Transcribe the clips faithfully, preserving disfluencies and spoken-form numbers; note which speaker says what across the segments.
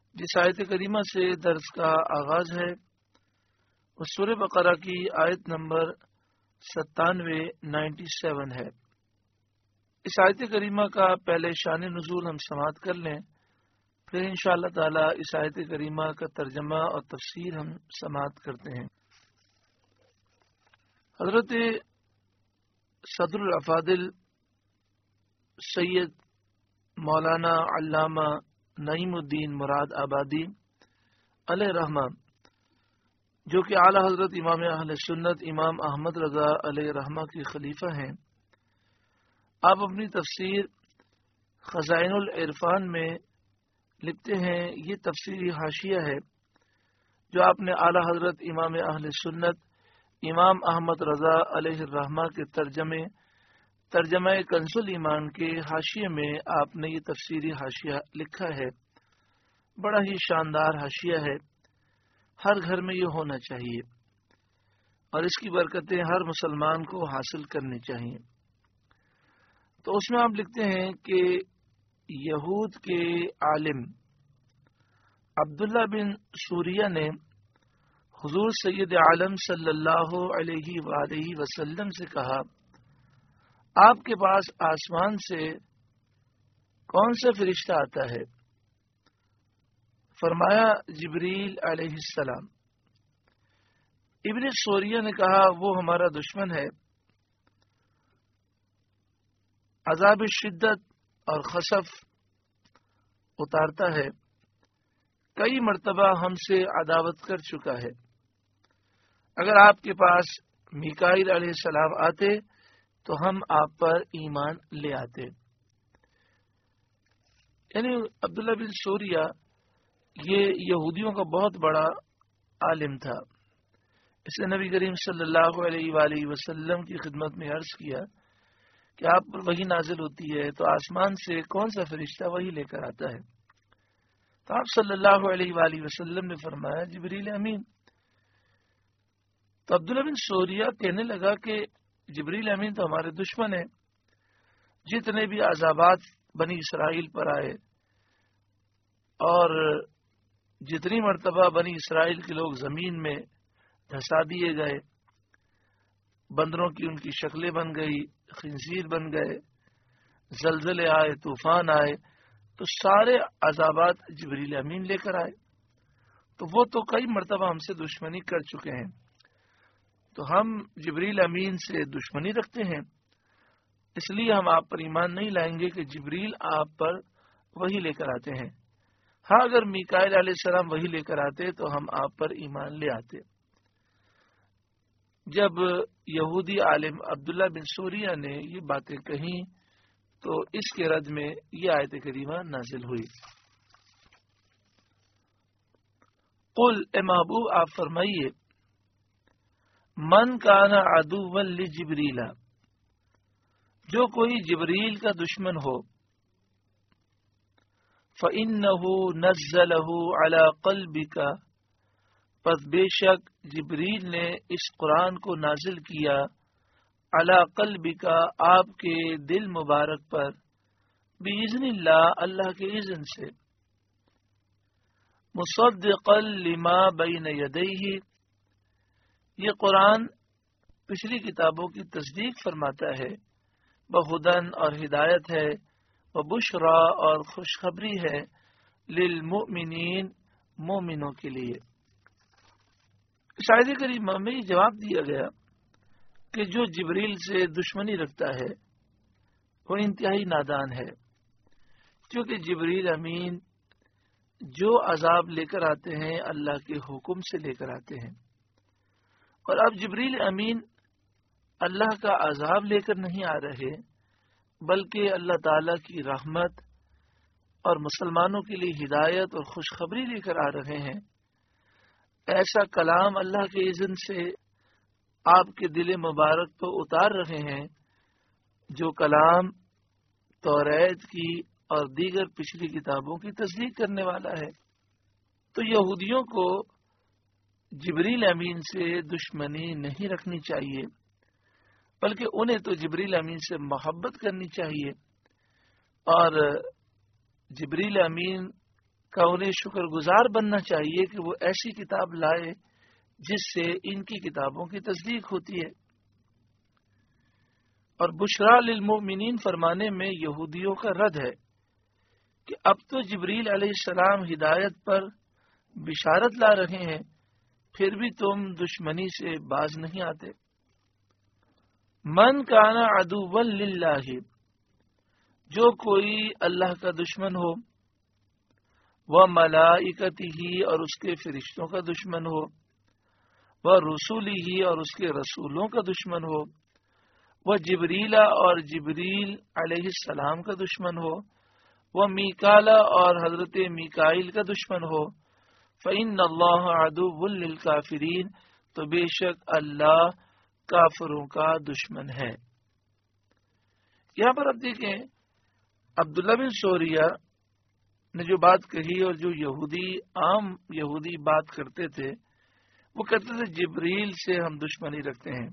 Speaker 1: جس آیت کریمہ سے درس کا آغاز ہے وہ سورہ بقرہ کی آیت نمبر ستانوے نائنٹی سیون ہے۔ اس آیت کریمہ کا پہلے شان نزول ہم سماعت کر لیں، پھر انشاءاللہ تعالی اس آیت کریمہ کا ترجمہ اور تفسیر ہم سماعت کرتے ہیں۔ حضرت صدر الافاضل سید مولانا علامہ نعیم الدین مراد آبادی علیہ رحمہ، جو کہ اعلی حضرت امام اہل سنت امام احمد رضا علیہ رحمہ کے خلیفہ ہیں، آپ اپنی تفسیر خزائن العرفان میں لکھتے ہیں، یہ تفسیری حاشیہ ہے جو آپ نے اعلی حضرت امام اہل سنت امام احمد رضا علیہ الرحمہ کے ترجمے ترجمہ کنز الایمان کے حاشیے میں آپ نے یہ تفسیری حاشیہ لکھا ہے۔ بڑا ہی شاندار حاشیہ ہے، ہر گھر میں یہ ہونا چاہیے اور اس کی برکتیں ہر مسلمان کو حاصل کرنی چاہیے۔ تو اس میں آپ لکھتے ہیں کہ یہود کے عالم عبداللہ بن سوریہ نے حضور سید عالم صلی اللہ علیہ وآلہ وسلم سے کہا، آپ کے پاس آسمان سے کون سا فرشتہ آتا ہے؟ فرمایا جبریل علیہ السلام۔ ابن سوریہ نے کہا، وہ ہمارا دشمن ہے، عذاب شدت اور خسف اتارتا ہے، کئی مرتبہ ہم سے عداوت کر چکا ہے۔ اگر آپ کے پاس میکائیل علیہ السلام آتے تو ہم آپ پر ایمان لے آتے۔ یعنی عبداللہ بن سوریہ یہ یہودیوں کا بہت بڑا عالم تھا۔ اس نے نبی کریم صلی اللہ علیہ وآلہ وسلم کی خدمت میں عرض کیا کہ آپ پر وحی نازل ہوتی ہے تو آسمان سے کون سا فرشتہ وحی لے کر آتا ہے؟ تو آپ صلی اللہ علیہ وآلہ وسلم نے فرمایا جبریل امین۔ تو عبداللہ بن سوریہ کہنے لگا کہ جبریل امین تو ہمارے دشمن ہیں، جتنے بھی عذابات بنی اسرائیل پر آئے اور جتنی مرتبہ بنی اسرائیل کے لوگ زمین میں دھسا دیے گئے، بندروں کی ان کی شکلیں بن گئی، خنزیر بن گئے، زلزلے آئے، طوفان آئے، تو سارے عذابات جبریل امین لے کر آئے۔ تو وہ تو کئی مرتبہ ہم سے دشمنی کر چکے ہیں، تو ہم جبریل امین سے دشمنی رکھتے ہیں، اس لیے ہم آپ پر ایمان نہیں لائیں گے کہ جبریل آپ پر وہی لے کر آتے ہیں۔ ہاں اگر میکائیل علیہ السلام وہی لے کر آتے تو ہم آپ پر ایمان لے آتے۔ جب یہودی عالم عبداللہ بن سوریہ نے یہ باتیں کہیں تو اس کے رد میں یہ آیت کریمہ نازل ہوئی۔ قل اے محبوب آپ فرمائیے، من کان عدوا لجبریل، جو کوئی جبریل کا دشمن ہو، فإنہ نزلہ علی قلبک، پس بے شک جبریل نے اس قرآن کو نازل کیا، علی قلبک آپ کے دل مبارک پر، بإذن اللہ اللہ کے اذن سے، مصدقا لما بین یدیہ، یہ قرآن پچھلی کتابوں کی تصدیق فرماتا ہے، بہدن اور ہدایت ہے، وبشرا اور خوشخبری ہے، للمؤمنین مومنوں کے لیے۔ اس آیت کریمہ میں یہ جواب دیا گیا کہ جو جبریل سے دشمنی رکھتا ہے وہ انتہائی نادان ہے، کیونکہ جبریل امین جو عذاب لے کر آتے ہیں اللہ کے حکم سے لے کر آتے ہیں، اور اب جبریل امین اللہ کا عذاب لے کر نہیں آ رہے بلکہ اللہ تعالی کی رحمت اور مسلمانوں کے لیے ہدایت اور خوشخبری لے کر آ رہے ہیں۔ ایسا کلام اللہ کے اذن سے آپ کے دل مبارک تو اتار رہے ہیں جو کلام توریت کی اور دیگر پچھلی کتابوں کی تصدیق کرنے والا ہے۔ تو یہودیوں کو جبریل امین سے دشمنی نہیں رکھنی چاہیے، بلکہ انہیں تو جبریل امین سے محبت کرنی چاہیے، اور جبریل امین کا انہیں شکر گزار بننا چاہیے کہ وہ ایسی کتاب لائے جس سے ان کی کتابوں کی تصدیق ہوتی ہے۔ اور بشرا للمؤمنین فرمانے میں یہودیوں کا رد ہے کہ اب تو جبریل علیہ السلام ہدایت پر بشارت لا رہے ہیں، پھر بھی تم دشمنی سے باز نہیں آتے۔ من کان عدوا للہ، جو کوئی اللہ کا دشمن ہو، وہ ملائکتہ ہی اور اس کے فرشتوں کا دشمن ہو، وہ رسولہ ہی اور اس کے رسولوں کا دشمن ہو، وہ جبریلا اور جبریل علیہ السلام کا دشمن ہو، وہ میکالا اور حضرت میکائیل کا دشمن ہو، فإن اللہ عدو للکافرین، تو بے شک اللہ کافروں کا دشمن ہے۔ یہاں پر آپ دیکھیں عبداللہ بن سوریہ نے جو بات کہی، اور جو یہودی عام یہودی بات کرتے تھے، وہ کہتے تھے جبریل سے ہم دشمنی رکھتے ہیں،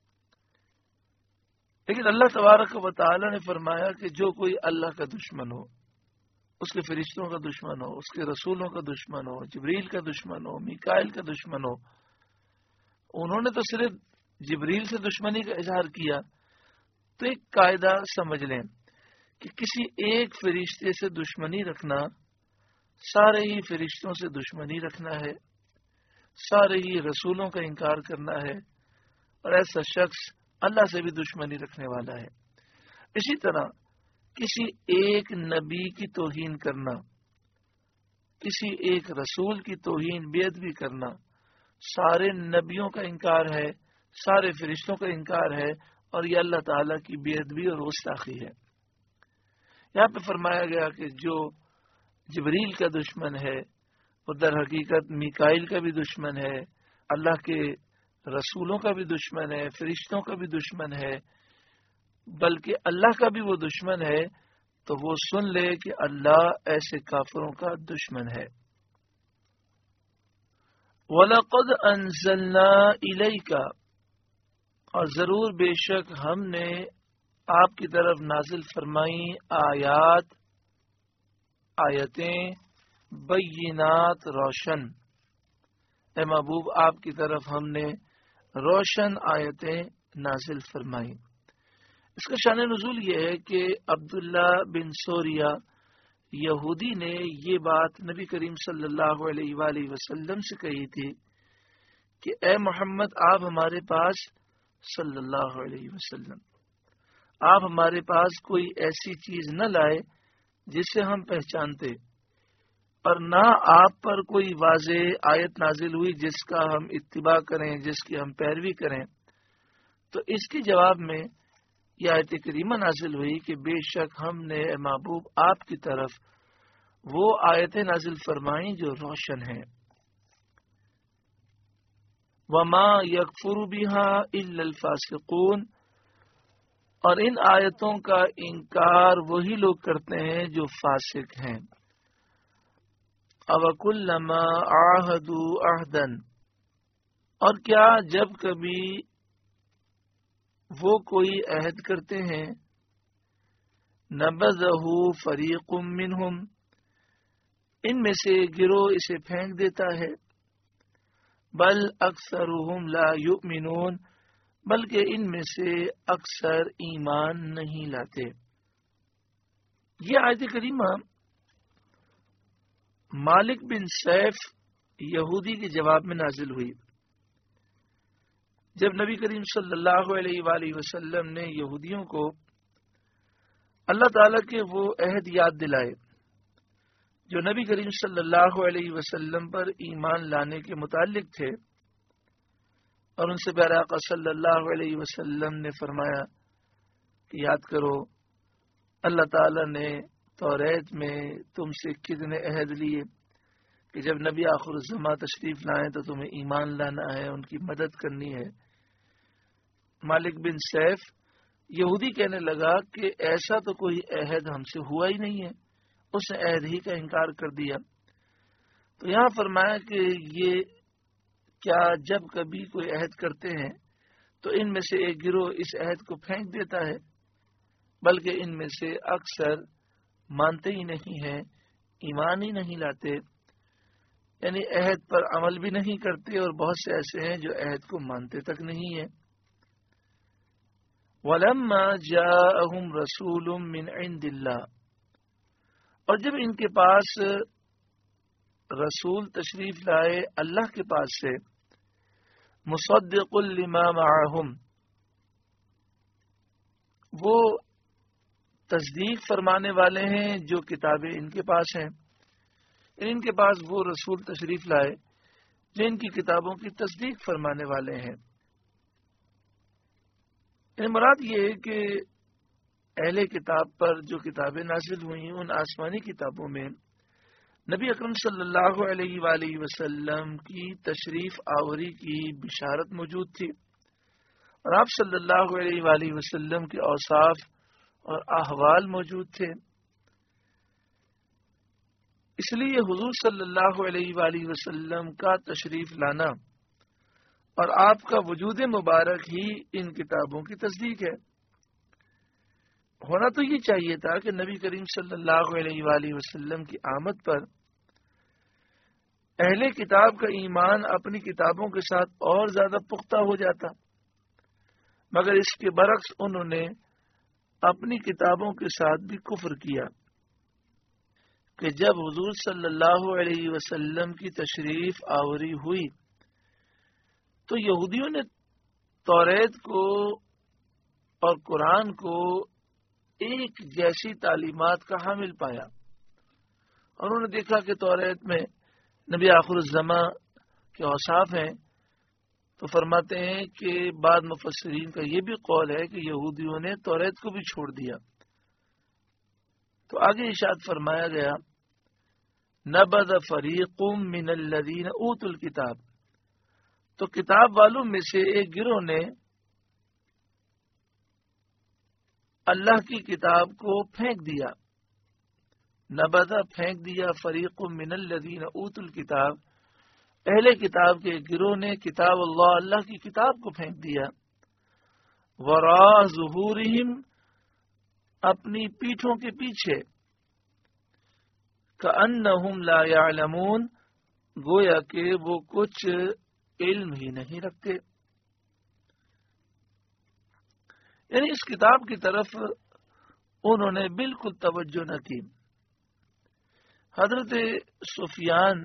Speaker 1: لیکن اللہ تبارک و تعالی نے فرمایا کہ جو کوئی اللہ کا دشمن ہو، اس کے فرشتوں کا دشمن ہو، اس کے رسولوں کا دشمن ہو، جبریل کا دشمن ہو، میکائیل کا دشمن ہو، انہوں نے تو صرف جبریل سے دشمنی کا اظہار کیا، تو ایک قاعدہ سمجھ لیں کہ کسی ایک فرشتے سے دشمنی رکھنا سارے ہی فرشتوں سے دشمنی رکھنا ہے، سارے ہی رسولوں کا انکار کرنا ہے، اور ایسا شخص اللہ سے بھی دشمنی رکھنے والا ہے۔ اسی طرح کسی ایک نبی کی توہین کرنا، کسی ایک رسول کی توہین بے ادبی کرنا، سارے نبیوں کا انکار ہے، سارے فرشتوں کا انکار ہے، اور یہ اللہ تعالیٰ کی بے ادبی اور گستاخی ہے۔ یہاں پہ فرمایا گیا کہ جو جبریل کا دشمن ہے وہ در حقیقت میکائیل کا بھی دشمن ہے، اللہ کے رسولوں کا بھی دشمن ہے، فرشتوں کا بھی دشمن ہے، بلکہ اللہ کا بھی وہ دشمن ہے، تو وہ سن لے کہ اللہ ایسے کافروں کا دشمن ہے۔ وَلَقَدْ أَنزَلْنَا إِلَيْكَ، اور ضرور بے شک ہم نے آپ کی طرف نازل فرمائی آیات آیتیں بینات روشن، اے محبوب آپ کی طرف ہم نے روشن آیتیں نازل فرمائی۔ اس کا شان نزول یہ ہے کہ عبداللہ بن سوریہ یہودی نے یہ بات نبی کریم صلی اللہ علیہ وآلہ وسلم سے کہی تھی کہ اے محمد آپ ہمارے پاس صلی اللہ علیہ وسلم آپ ہمارے پاس کوئی ایسی چیز نہ لائے جس سے ہم پہچانتے، اور نہ آپ پر کوئی واضح آیت نازل ہوئی جس کا ہم اتباع کریں، جس کی ہم پیروی کریں۔ تو اس کے جواب میں یہ آیت کریمہ نازل ہوئی کہ بے شک ہم نے اے محبوب آپ کی طرف وہ آیتیں نازل فرمائیں جو روشن ہیں۔ وما یکفر بہا الا الفاسقون، اور ان آیتوں کا انکار وہی لوگ کرتے ہیں جو فاسق ہیں۔ اوکلما عاہدوا عہدا، اور کیا جب کبھی وہ کوئی عہد کرتے ہیں، نبذہ فریق منہم، ان میں سے گروہ اسے پھینک دیتا ہے، بل اکثرہم لا یؤمنون، بلکہ ان میں سے اکثر ایمان نہیں لاتے۔ یہ آیت کریمہ مالک بن سیف یہودی کے جواب میں نازل ہوئی، جب نبی کریم صلی اللہ علیہ وآلہ وسلم نے یہودیوں کو اللہ تعالیٰ کے وہ عہد یاد دلائے جو نبی کریم صلی اللہ علیہ وسلم پر ایمان لانے کے متعلق تھے، اور ان سے پیارے آقا صلی اللہ علیہ وسلم نے فرمایا کہ یاد کرو اللہ تعالیٰ نے توریت میں تم سے کتنے عہد لیے کہ جب نبی آخر الزماں تشریف لائیں تو تمہیں ایمان لانا ہے، ان کی مدد کرنی ہے۔ مالک بن سیف یہودی کہنے لگا کہ ایسا تو کوئی عہد ہم سے ہوا ہی نہیں ہے، اس نے عہد ہی کا انکار کر دیا۔ تو یہاں فرمایا کہ یہ کیا جب کبھی کوئی عہد کرتے ہیں تو ان میں سے ایک گروہ اس عہد کو پھینک دیتا ہے، بلکہ ان میں سے اکثر مانتے ہی نہیں ہیں، ایمان ہی نہیں لاتے، یعنی عہد پر عمل بھی نہیں کرتے، اور بہت سے ایسے ہیں جو عہد کو مانتے تک نہیں ہیں۔ وَلَمَّا جَاءَهُمْ رَسُولٌ مِّنْ عِنْدِ اللَّهِ، اور جب ان کے پاس رسول تشریف لائے اللہ کے پاس سے، مُصَدِّقٌ لِمَا مَعَهُمْ، وہ تصدیق فرمانے والے ہیں جو کتابیں ان کے پاس ہیں، ان کے پاس وہ رسول تشریف لائے جو ان کی کتابوں کی تصدیق فرمانے والے ہیں۔ یعنی مراد یہ ہے کہ اہل کتاب پر جو کتابیں نازل ہوئی ان آسمانی کتابوں میں نبی اکرم صلی اللہ علیہ وآلہ وسلم کی تشریف آوری کی بشارت موجود تھی، اور آپ صلی اللہ علیہ وآلہ وسلم کے اوصاف اور احوال موجود تھے۔ اس لیے حضور صلی اللہ علیہ وآلہ وسلم کا تشریف لانا اور آپ کا وجود مبارک ہی ان کتابوں کی تصدیق ہے۔ ہونا تو یہ چاہیے تھا کہ نبی کریم صلی اللہ علیہ وآلہ وسلم کی آمد پر اہل کتاب کا ایمان اپنی کتابوں کے ساتھ اور زیادہ پختہ ہو جاتا، مگر اس کے برعکس انہوں نے اپنی کتابوں کے ساتھ بھی کفر کیا کہ جب حضور صلی اللہ علیہ وسلم کی تشریف آوری ہوئی تو یہودیوں نے توریت کو اور قرآن کو ایک جیسی تعلیمات کا حامل پایا، اور انہوں نے دیکھا کہ توریت میں نبی آخر الزماں کے اوصاف ہیں، تو فرماتے ہیں کہ بعض مفسرین کا یہ بھی قول ہے کہ یہودیوں نے توریت کو بھی چھوڑ دیا۔ تو آگے ارشاد فرمایا گیا، نبذ فریق من الذین اوتوا الکتاب، تو کتاب والوں میں سے ایک گروہ نے اللہ کی کتاب کو پھینک دیا، نبذ پھینک دیا، فریق من الذین اوتوا الکتاب، اہل کتاب کے گروہ نے کتاب اللہ اللہ کی کتاب کو پھینک دیا، وراء ظہورہم، اپنی پیٹھوں کے پیچھے، کأنہم لا یعلمون، گویا کہ وہ کچھ علم ہی نہیں رکھتے۔ یعنی اس کتاب کی طرف انہوں نے بالکل توجہ نہ کی۔ حضرت سفیان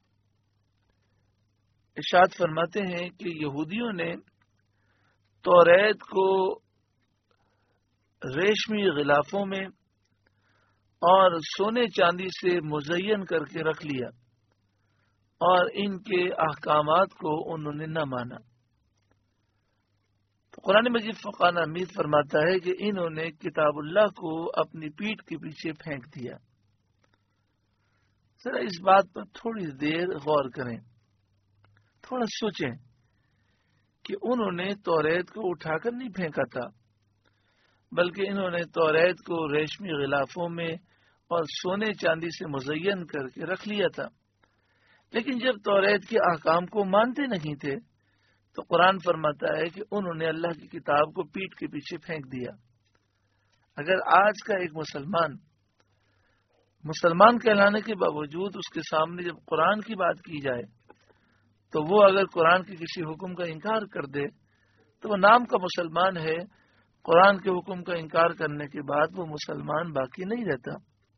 Speaker 1: ارشاد فرماتے ہیں کہ یہودیوں نے توریت کو ریشمی غلافوں میں اور سونے چاندی سے مزین کر کے رکھ لیا، اور ان کے احکامات کو انہوں نے نہ مانا۔ تو قرآن مجید فقان حمید فرماتا ہے کہ انہوں نے کتاب اللہ کو اپنی پیٹھ کے پیچھے پھینک دیا۔ ذرا اس بات پر تھوڑی دیر غور کریں، تھوڑا سوچیں کہ انہوں نے توریت کو اٹھا کر نہیں پھینکا تھا، بلکہ انہوں نے توریت کو ریشمی غلافوں میں اور سونے چاندی سے مزین کر کے رکھ لیا تھا، لیکن جب توریت کے احکام کو مانتے نہیں تھے تو قرآن فرماتا ہے کہ انہوں نے اللہ کی کتاب کو پیٹھ کے پیچھے پھینک دیا۔ اگر آج کا ایک مسلمان مسلمان کہلانے کے باوجود اس کے سامنے جب قرآن کی بات کی جائے تو وہ اگر قرآن کے کسی حکم کا انکار کر دے تو وہ نام کا مسلمان ہے، قرآن کے حکم کا انکار کرنے کے بعد وہ مسلمان باقی نہیں رہتا۔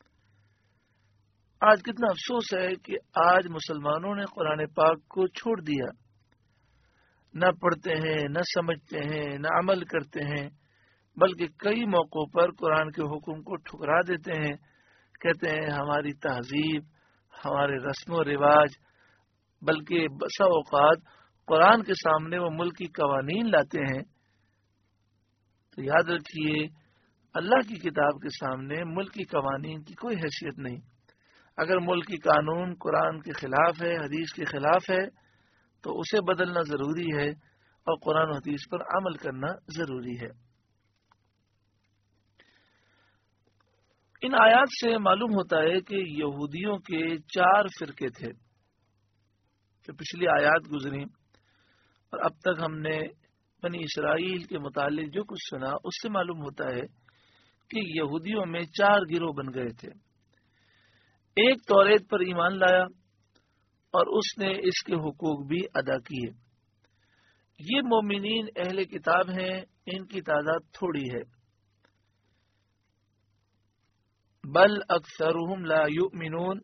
Speaker 1: آج کتنا افسوس ہے کہ آج مسلمانوں نے قرآن پاک کو چھوڑ دیا، نہ پڑھتے ہیں، نہ سمجھتے ہیں، نہ عمل کرتے ہیں، بلکہ کئی موقعوں پر قرآن کے حکم کو ٹھکرا دیتے ہیں، کہتے ہیں ہماری تہذیب، ہمارے رسم و رواج، بلکہ بسا اوقات قرآن کے سامنے وہ ملکی قوانین لاتے ہیں۔ تو یاد رکھیے اللہ کی کتاب کے سامنے ملکی قوانین کی کوئی حیثیت نہیں۔ اگر ملکی قانون قرآن کے خلاف ہے، حدیث کے خلاف ہے، تو اسے بدلنا ضروری ہے اور قرآن و حدیث پر عمل کرنا ضروری ہے۔ ان آیات سے معلوم ہوتا ہے کہ یہودیوں کے چار فرقے تھے۔ جو پچھلی آیات گزری اور اب تک ہم نے بنی اسرائیل کے متعلق جو کچھ سنا اس سے معلوم ہوتا ہے کہ یہودیوں میں چار گروہ بن گئے تھے۔ ایک توریت پر ایمان لایا اور اس نے اس کے حقوق بھی ادا کیے۔ یہ مومنین اہل کتاب ہیں، ان کی تعداد تھوڑی ہے۔ بل اکثرهم لا یؤمنون،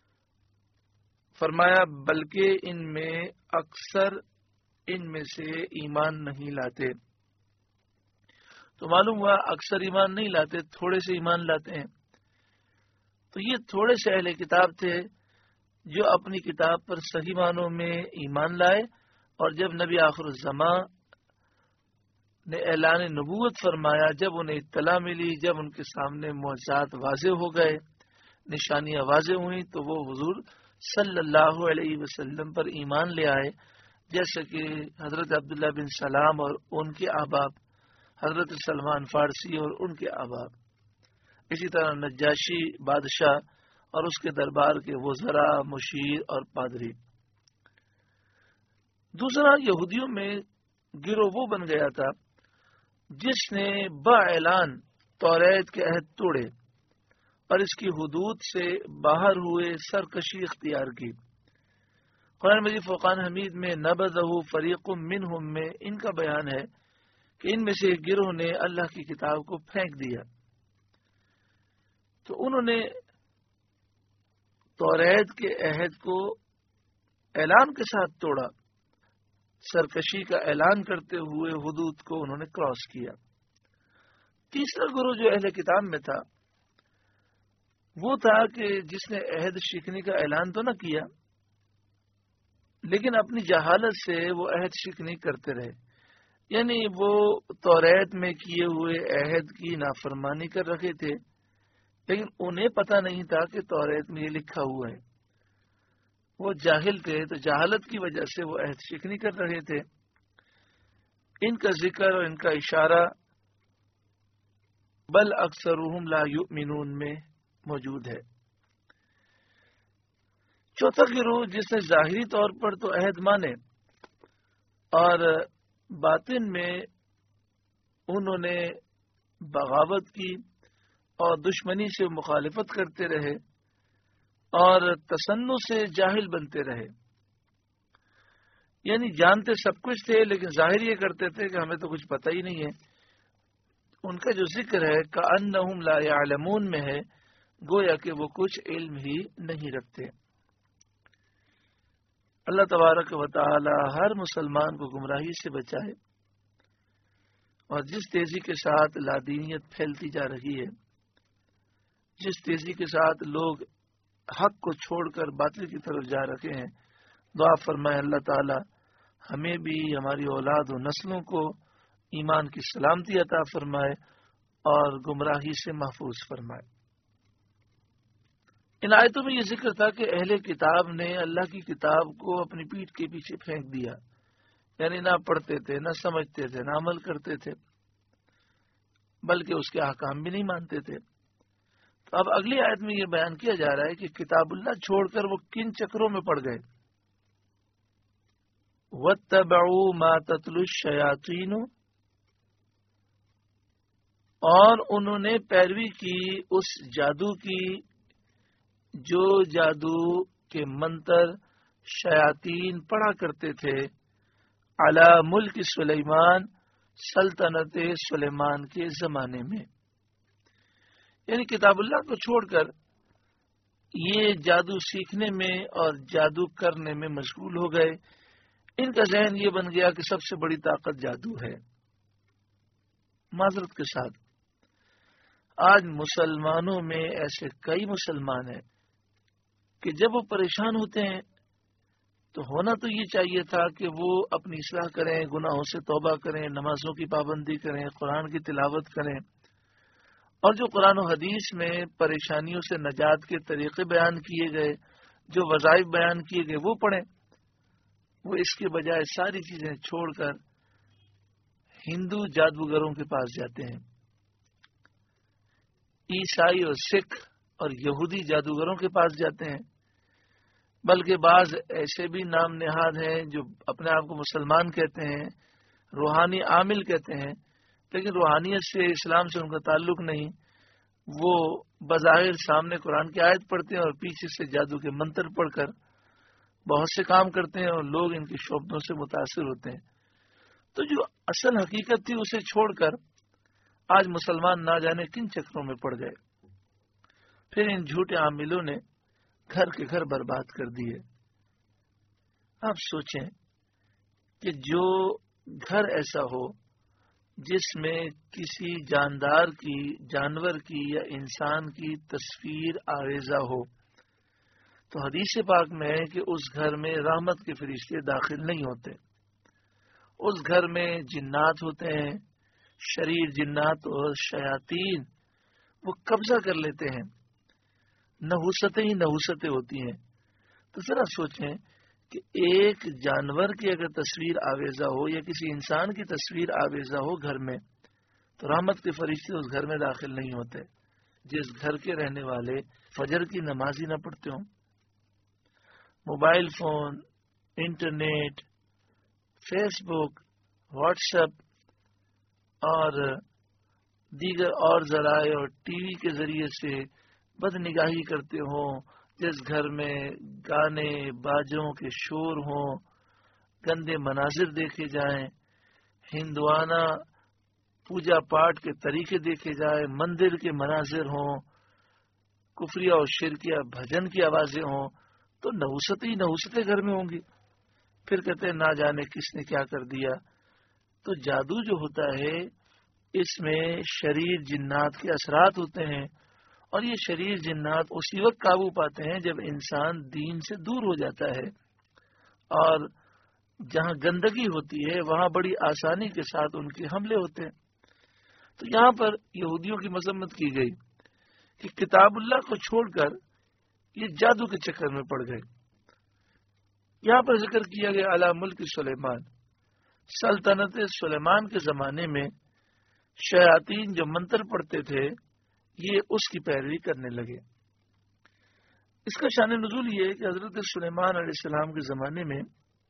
Speaker 1: فرمایا بلکہ ان میں اکثر ان میں سے ایمان نہیں لاتے۔ تو معلوم ہوا اکثر ایمان نہیں لاتے، تھوڑے سے ایمان لاتے ہیں۔ تو یہ تھوڑے سے اہل کتاب تھے جو اپنی کتاب پر صحیح معنوں میں ایمان لائے، اور جب نبی آخر الزمان نے اعلان نبوت فرمایا، جب انہیں اطلاع ملی، جب ان کے سامنے معجزات واضح ہو گئے، نشانیاں واضح ہوئیں، تو وہ حضور صلی اللہ علیہ وسلم پر ایمان لے آئے، جیسے کہ حضرت عبداللہ بن سلام اور ان کے احباب، حضرت سلمان فارسی اور ان کے احباب، اسی طرح نجاشی بادشاہ اور اس کے دربار کے وزراء، مشیر اور پادری۔ دوسرا، یہودیوں میں گروہ وہ بن گیا تھا جس نے با اعلان توریت کے عہد توڑے اور اس کی حدود سے باہر ہوئے سرکشی اختیار کی۔ قرآن مجید فرقان حمید میں نبذہ فریق منہم میں ان کا بیان ہے کہ ان میں سے ایک گروہ نے اللہ کی کتاب کو پھینک دیا۔ تو انہوں نے توریت کے عہد کو اعلان کے ساتھ توڑا، سرکشی کا اعلان کرتے ہوئے حدود کو انہوں نے کراس کیا۔ تیسرا گروہ جو اہل کتاب میں تھا وہ تھا کہ جس نے عہد شکنی کا اعلان تو نہ کیا، لیکن اپنی جہالت سے وہ عہد شکنی کرتے رہے، یعنی وہ توریت میں کیے ہوئے عہد کی نافرمانی کر رکھے تھے، لیکن انہیں پتہ نہیں تھا کہ توریت میں یہ لکھا ہوا ہے۔ وہ جاہل تھے، تو جہالت کی وجہ سے وہ عہد شکنی کر رہے تھے۔ ان کا ذکر اور ان کا اشارہ بل اکثرهم لا یؤمنون میں موجود ہے۔ چوتھا گروہ جس نے ظاہری طور پر تو عہد مانے اور باطن میں انہوں نے بغاوت کی اور دشمنی سے مخالفت کرتے رہے اور تسنن سے جاہل بنتے رہے، یعنی جانتے سب کچھ تھے لیکن ظاہر یہ کرتے تھے کہ ہمیں تو کچھ پتہ ہی نہیں ہے۔ ان کا جو ذکر ہے کأنہم لا یعلمون میں ہے، گویا کہ وہ کچھ علم ہی نہیں رکھتے۔ اللہ تبارک و تعالی ہر مسلمان کو گمراہی سے بچائے، اور جس تیزی کے ساتھ لادینیت پھیلتی جا رہی ہے، جس تیزی کے ساتھ لوگ حق کو چھوڑ کر باطل کی طرف جا رکھے ہیں، دعا فرمائے اللہ تعالی ہمیں بھی، ہماری اولاد و نسلوں کو ایمان کی سلامتی عطا فرمائے اور گمراہی سے محفوظ فرمائے۔ ان آیتوں میں یہ ذکر تھا کہ اہل کتاب نے اللہ کی کتاب کو اپنی پیٹھ کے پیچھے پھینک دیا، یعنی نہ پڑھتے تھے، نہ سمجھتے تھے، نہ عمل کرتے تھے، بلکہ اس کے احکام بھی نہیں مانتے تھے۔ تو اب اگلی آیت میں یہ بیان کیا جا رہا ہے کہ کتاب اللہ چھوڑ کر وہ کن چکروں میں پڑ گئے۔ وَاتَّبَعُوا مَا تَتْلُو الشَّيَاطِينُ، اور انہوں نے پیروی کی اس جادو کی جو جادو کے منتر شیاطین پڑھا کرتے تھے، علی ملک سلیمان، سلطنت سلیمان کے زمانے میں، یعنی کتاب اللہ کو چھوڑ کر یہ جادو سیکھنے میں اور جادو کرنے میں مشغول ہو گئے۔ ان کا ذہن یہ بن گیا کہ سب سے بڑی طاقت جادو ہے۔ معذرت کے ساتھ آج مسلمانوں میں ایسے کئی مسلمان ہیں کہ جب وہ پریشان ہوتے ہیں تو ہونا تو یہ چاہیے تھا کہ وہ اپنی اصلاح کریں، گناہوں سے توبہ کریں، نمازوں کی پابندی کریں، قرآن کی تلاوت کریں، اور جو قرآن و حدیث میں پریشانیوں سے نجات کے طریقے بیان کیے گئے، جو وظائف بیان کیے گئے وہ پڑھیں۔ وہ اس کے بجائے ساری چیزیں چھوڑ کر ہندو جادوگروں کے پاس جاتے ہیں، عیسائی اور سکھ اور یہودی جادوگروں کے پاس جاتے ہیں، بلکہ بعض ایسے بھی نام نہاد ہیں جو اپنے آپ کو مسلمان کہتے ہیں، روحانی عامل کہتے ہیں، لیکن روحانیت سے، اسلام سے ان کا تعلق نہیں، وہ بظاہر سامنے قرآن کی آیت پڑھتے ہیں اور پیچھے سے جادو کے منتر پڑھ کر بہت سے کام کرتے ہیں اور لوگ ان کے شعبوں سے متاثر ہوتے ہیں۔ تو جو اصل حقیقت تھی اسے چھوڑ کر آج مسلمان نہ جانے کن چکروں میں پڑ گئے۔ پھر ان جھوٹے عاملوں نے گھر کے گھر برباد کر دیے۔ آپ سوچیں کہ جو گھر ایسا ہو جس میں کسی جاندار کی، جانور کی یا انسان کی تصویر آویزہ ہو، تو حدیث پاک میں ہے کہ اس گھر میں رحمت کے فرشتے داخل نہیں ہوتے۔ اس گھر میں جنات ہوتے ہیں، شریر جنات اور شیاطین، وہ قبضہ کر لیتے ہیں، نحوستیں ہی نحوستیں ہوتی ہیں۔ تو ذرا سوچیں کہ ایک جانور کی اگر تصویر آویزہ ہو یا کسی انسان کی تصویر آویزہ ہو گھر میں، تو رحمت کے فرشتے اس گھر میں داخل نہیں ہوتے۔ جس گھر کے رہنے والے فجر کی نماز ہی نہ پڑھتے ہوں، mobile phone, internet, Facebook, WhatsApp اور دیگر اور ذرائع اور ٹی وی کے ذریعے سے بد نگاہی کرتے ہوں، جس گھر میں گانے باجوں کے شور ہوں، گندے مناظر دیکھے جائیں، ہندوانہ پوجا پاٹ کے طریقے دیکھے جائیں، مندر کے مناظر ہوں، کفریہ اور شرکیہ بھجن کی آوازیں ہوں، تو نحوست ہی نحوستیں گھر میں ہوں گی۔ پھر کہتے ہیں نہ جانے کس نے کیا کر دیا۔ تو جادو جو ہوتا ہے اس میں شریر جنات کے اثرات ہوتے ہیں، اور یہ شریر جنات اسی وقت قابو پاتے ہیں جب انسان دین سے دور ہو جاتا ہے، اور جہاں گندگی ہوتی ہے وہاں بڑی آسانی کے ساتھ ان کے حملے ہوتے ہیں۔ تو یہاں پر یہودیوں کی مذمت کی گئی کہ کتاب اللہ کو چھوڑ کر یہ جادو کے چکر میں پڑ گئے۔ یہاں پر ذکر کیا گیا علی ملک سلیمان، سلطنت سلیمان کے زمانے میں شیاطین جو منتر پڑھتے تھے یہ اس کی پیروی کرنے لگے۔ اس کا شان نزول یہ ہے کہ حضرت سلیمان علیہ السلام کے زمانے میں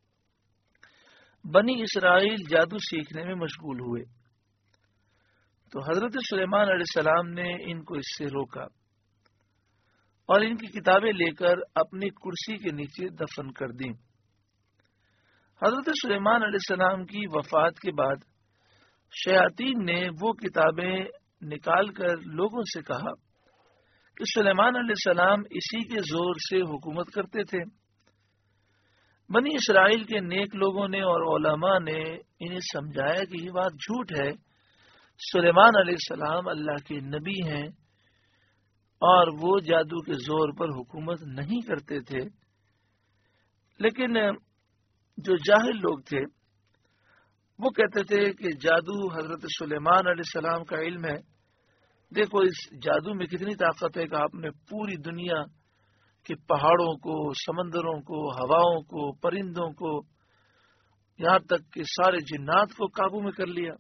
Speaker 1: بنی اسرائیل جادو سیکھنے میں مشغول ہوئے، تو حضرت سلیمان علیہ السلام نے ان کو اس سے روکا اور ان کی کتابیں لے کر اپنی کرسی کے نیچے دفن کر دیں۔ حضرت سلیمان علیہ السلام کی وفات کے بعد شیاطین نے وہ کتابیں نکال کر لوگوں سے کہا کہ سلیمان علیہ السلام اسی کے زور سے حکومت کرتے تھے۔ بنی اسرائیل کے نیک لوگوں نے اور علماء نے انہیں سمجھایا کہ یہ بات جھوٹ ہے، سلیمان علیہ السلام اللہ کے نبی ہیں اور وہ جادو کے زور پر حکومت نہیں کرتے تھے۔ لیکن جو جاہل لوگ تھے وہ کہتے تھے کہ جادو حضرت سلیمان علیہ السلام کا علم ہے، دیکھو اس جادو میں کتنی طاقت ہے کہ آپ نے پوری دنیا کے پہاڑوں کو، سمندروں کو، ہواؤں کو، پرندوں کو، یہاں تک کہ سارے جنات کو قابو میں کر لیا۔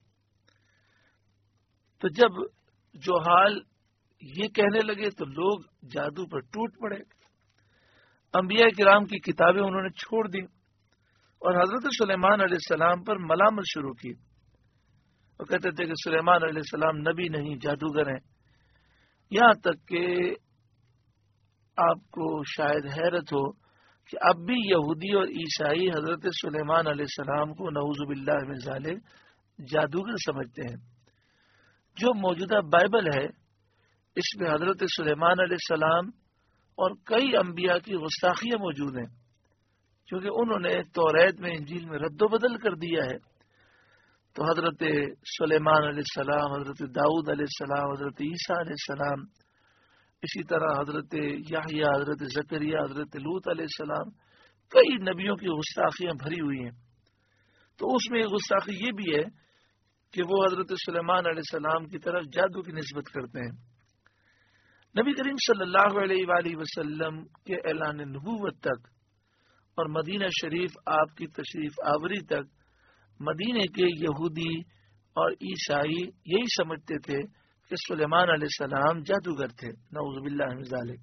Speaker 1: تو جب جو حال یہ کہنے لگے تو لوگ جادو پر ٹوٹ پڑے، انبیاء کرام کی کتابیں انہوں نے چھوڑ دی اور حضرت سلیمان علیہ السلام پر ملامت شروع کی۔ وہ کہتے تھے کہ سلیمان علیہ السلام نبی نہیں، جادوگر ہیں۔ یہاں تک کہ آپ کو شاید حیرت ہو کہ اب بھی یہودی اور عیسائی حضرت سلیمان علیہ السلام کو نعوذ باللہ من ذالک جادوگر سمجھتے ہیں۔ جو موجودہ بائبل ہے اس میں حضرت سلیمان علیہ السلام اور کئی انبیاء کی گستاخیاں موجود ہیں، کیونکہ انہوں نے توریت میں انجیل میں رد و بدل کر دیا ہے۔ تو حضرت سلیمان علیہ السلام، حضرت داؤد علیہ السلام، حضرت عیسیٰ علیہ السلام، اسی طرح حضرت یحییٰ، حضرت زکریا، حضرت لوط علیہ السلام، کئی نبیوں کی گستاخیاں بھری ہوئی ہیں۔ تو اس میں گستاخی یہ بھی ہے کہ وہ حضرت سلیمان علیہ السلام کی طرف جادو کی نسبت کرتے ہیں۔ نبی کریم صلی اللہ علیہ وآلہ وسلم کے اعلان نبوت تک اور مدینہ شریف آپ کی تشریف آوری تک مدینے کے یہودی اور عیسائی یہی سمجھتے تھے کہ سلیمان علیہ السلام جادوگر تھے، نعوذ باللہ من ذالک۔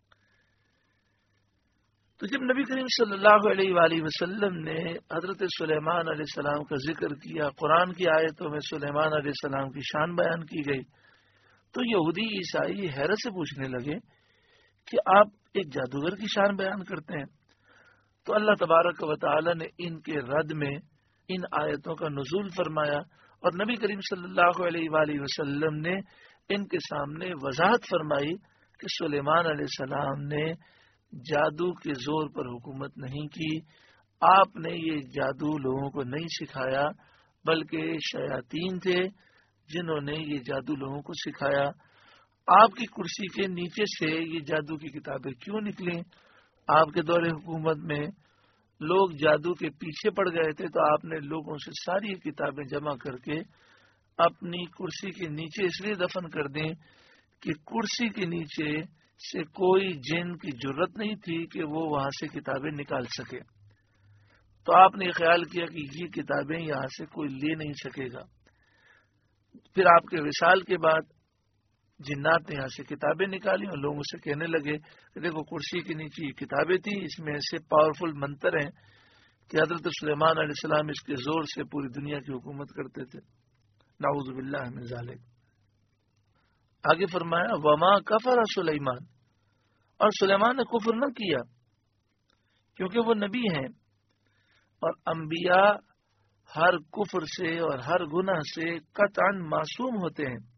Speaker 1: تو جب نبی کریم صلی اللہ علیہ وآلہ وسلم نے حضرت سلیمان علیہ السلام کا ذکر کیا، قرآن کی آیتوں میں سلیمان علیہ السلام کی شان بیان کی گئی، تو یہودی عیسائی حیرت سے پوچھنے لگے کہ آپ ایک جادوگر کی شان بیان کرتے ہیں. تو اللہ تبارک و تعالی نے ان کے رد میں ان آیتوں کا نزول فرمایا اور نبی کریم صلی اللہ علیہ وآلہ وسلم نے ان کے سامنے وضاحت فرمائی کہ سلیمان علیہ السلام نے جادو کے زور پر حکومت نہیں کی. آپ نے یہ جادو لوگوں کو نہیں سکھایا بلکہ شیاطین تھے جنہوں نے یہ جادو لوگوں کو سکھایا. آپ کی کرسی کے نیچے سے یہ جادو کی کتابیں کیوں نکلیں؟ آپ کے دور حکومت میں لوگ جادو کے پیچھے پڑ گئے تھے تو آپ نے لوگوں سے ساری کتابیں جمع کر کے اپنی کرسی کے نیچے اس لیے دفن کر دیں کہ کرسی کے نیچے سے کوئی جن کی جرت نہیں تھی کہ وہ وہاں سے کتابیں نکال سکے. تو آپ نے خیال کیا کہ یہ کتابیں یہاں سے کوئی لے نہیں سکے گا. پھر آپ کے وصال کے بعد جنات نے یہاں سے کتابیں نکالی اور لوگوں سے کہنے لگے کہ دیکھو کرسی کے نیچے یہ کتابیں تھیں, اس میں ایسے پاورفل منتر ہیں کہ حضرت سلیمان علیہ السلام اس کے زور سے پوری دنیا کی حکومت کرتے تھے. نعوذ باللہ من ذالک. آگے فرمایا وما کفر سلیمان, اور سلیمان نے کفر نہ کیا کیونکہ وہ نبی ہیں اور انبیاء ہر کفر سے اور ہر گناہ سے قطعاً معصوم ہوتے ہیں.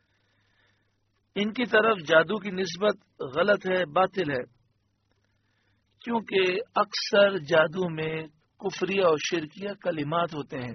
Speaker 1: ان کی طرف جادو کی نسبت غلط ہے, باطل ہے, کیونکہ اکثر جادو میں کفریہ اور شرکیہ کلمات ہوتے ہیں.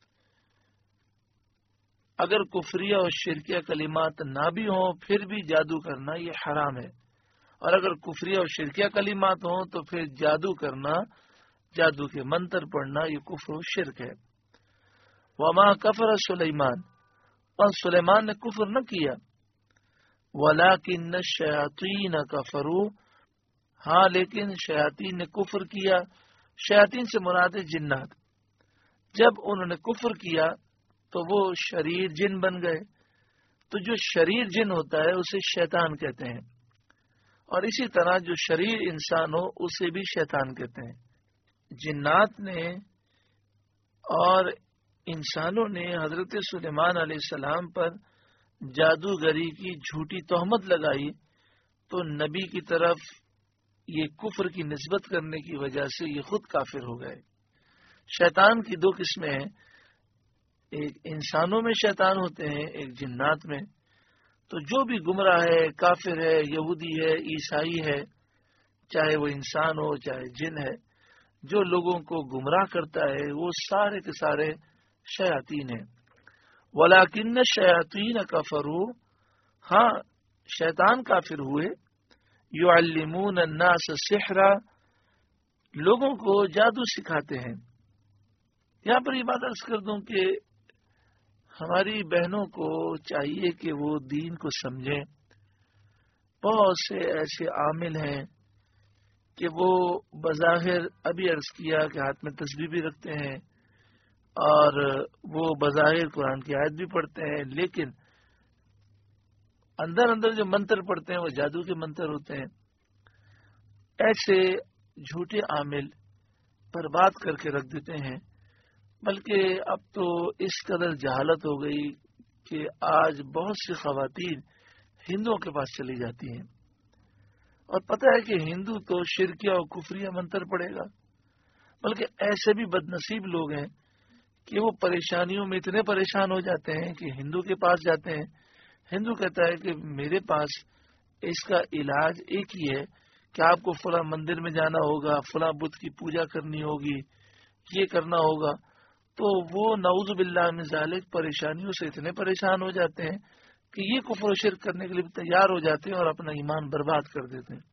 Speaker 1: اگر کفریہ اور شرکیہ کلمات نہ بھی ہوں پھر بھی جادو کرنا یہ حرام ہے, اور اگر کفریہ اور شرکیہ کلمات ہوں تو پھر جادو کرنا, جادو کے منتر پڑھنا یہ کفر و شرک ہے. وما کفر سلیمان, اور سلیمان نے کفر نہ کیا. ولیکن الشیاطین کفروا, ہاں لیکن شیاطین نے کفر کیا. شیاطین سے مراد ہے جنات. جب انہوں نے کفر کیا تو وہ شریر جن بن گئے. تو جو شریر جن ہوتا ہے اسے شیطان کہتے ہیں, اور اسی طرح جو شریر انسان ہو اسے بھی شیطان کہتے ہیں. جنات نے اور انسانوں نے حضرت سلیمان علیہ السلام پر جادوگری کی جھوٹی تہمت لگائی تو نبی کی طرف یہ کفر کی نسبت کرنے کی وجہ سے یہ خود کافر ہو گئے. شیطان کی دو قسمیں ہیں, ایک انسانوں میں شیطان ہوتے ہیں, ایک جنات میں. تو جو بھی گمراہ ہے, کافر ہے, یہودی ہے, عیسائی ہے, چاہے وہ انسان ہو چاہے جن ہے, جو لوگوں کو گمراہ کرتا ہے وہ سارے کے سارے شیاطین ہیں. ولیکن الشیاطین کفروا, ہاں شیطان کافر ہوئے. یعلمون الناس السحر, لوگوں کو جادو سکھاتے ہیں. یہاں پر یہ بات عرض کر دوں کہ ہماری بہنوں کو چاہیے کہ وہ دین کو سمجھیں. بہت سے ایسے عامل ہیں کہ وہ بظاہر ابھی عرض کیا کہ ہاتھ میں تسبیح بھی رکھتے ہیں اور وہ بظاہر قرآن کی آیت بھی پڑھتے ہیں, لیکن اندر اندر جو منتر پڑھتے ہیں وہ جادو کے منتر ہوتے ہیں. ایسے جھوٹے عامل برباد کر کے رکھ دیتے ہیں. بلکہ اب تو اس قدر جہالت ہو گئی کہ آج بہت سی خواتین ہندوؤں کے پاس چلی جاتی ہیں اور پتہ ہے کہ ہندو تو شرکیہ اور کفریہ منتر پڑے گا. بلکہ ایسے بھی بدنصیب لوگ ہیں کہ وہ پریشانیوں میں اتنے پریشان ہو جاتے ہیں کہ ہندو کے پاس جاتے ہیں. ہندو کہتا ہے کہ میرے پاس اس کا علاج ایک ہی ہے کہ آپ کو فلاں مندر میں جانا ہوگا, فلاں بت کی پوجا کرنی ہوگی, یہ کرنا ہوگا. تو وہ نعوذ باللہ من ذالک پریشانیوں سے اتنے پریشان ہو جاتے ہیں کہ یہ کفر و شرک کرنے کے لیے بھی تیار ہو جاتے ہیں اور اپنا ایمان برباد کر دیتے ہیں.